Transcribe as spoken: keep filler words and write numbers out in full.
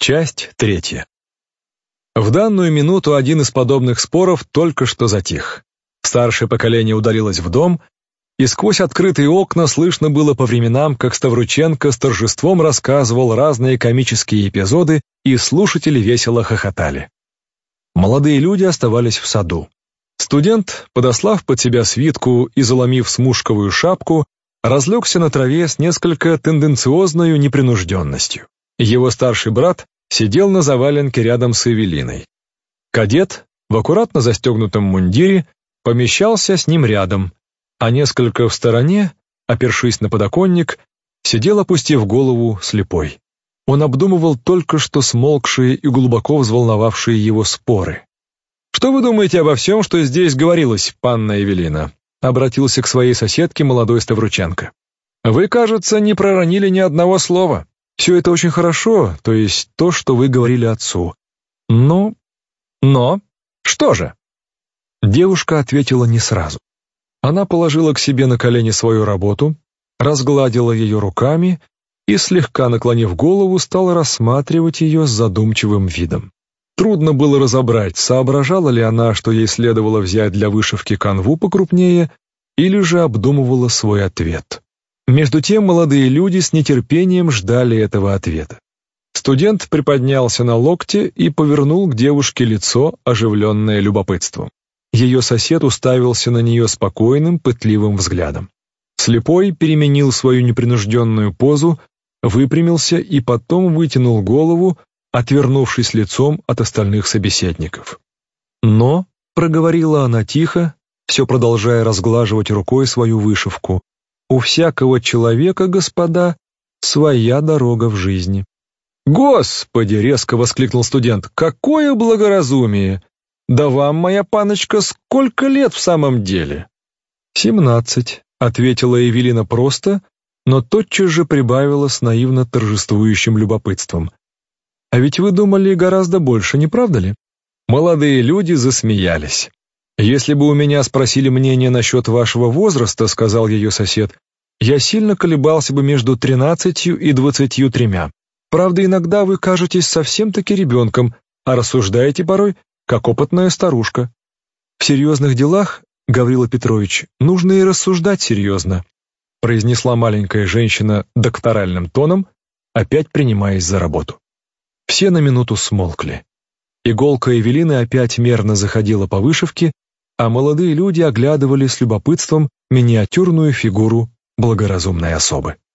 Часть третья. В данную минуту один из подобных споров только что затих. Старшее поколение удалилось в дом, и сквозь открытые окна слышно было по временам, как Ставрученко с торжеством рассказывал разные комические эпизоды, и слушатели весело хохотали. Молодые люди оставались в саду. Студент, подослав под себя свитку и заломив смушковую шапку, разлегся на траве с несколько тенденциозною непринужденностью. Его старший брат сидел на заваленке рядом с Эвелиной. Кадет в аккуратно застегнутом мундире помещался с ним рядом, а несколько в стороне, опершись на подоконник, сидел, опустив голову, слепой. Он обдумывал только что смолкшие и глубоко взволновавшие его споры. «Что вы думаете обо всем, что здесь говорилось, панна Эвелина?» — обратился к своей соседке молодой Ставрученко. «Вы, кажется, не проронили ни одного слова. Все это очень хорошо, то есть то, что вы говорили отцу. Но... но... что же?» Девушка ответила не сразу. Она положила к себе на колени свою работу, разгладила ее руками и, слегка наклонив голову, стала рассматривать ее с задумчивым видом. Трудно было разобрать, соображала ли она, что ей следовало взять для вышивки канву покрупнее, или же обдумывала свой ответ. Между тем молодые люди с нетерпением ждали этого ответа. Студент приподнялся на локте и повернул к девушке лицо, оживленное любопытством. Ее сосед уставился на нее спокойным, пытливым взглядом. Слепой переменил свою непринужденную позу, выпрямился и потом вытянул голову, отвернувшись лицом от остальных собеседников. «Но», — проговорила она тихо, все продолжая разглаживать рукой свою вышивку, «у всякого человека, господа, своя дорога в жизни». «Господи!» — резко воскликнул студент. «Какое благоразумие! Да вам, моя паночка, сколько лет в самом деле?» «Семнадцать», — ответила Эвелина просто, но тотчас же прибавила с наивно торжествующим любопытством. «А ведь вы думали гораздо больше, не правда ли?» Молодые люди засмеялись. «Если бы у меня спросили мнение насчет вашего возраста, — сказал ее сосед, — я сильно колебался бы между тринадцатью и двадцатью тремя. Правда, иногда вы кажетесь совсем-таки ребенком, а рассуждаете порой, как опытная старушка. В серьезных делах, Гаврила Петрович, нужно и рассуждать серьезно», — произнесла маленькая женщина докторальным тоном, опять принимаясь за работу. Все на минуту смолкли. Иголка Эвелины опять мерно заходила по вышивке, а молодые люди оглядывали с любопытством миниатюрную фигуру благоразумной особы.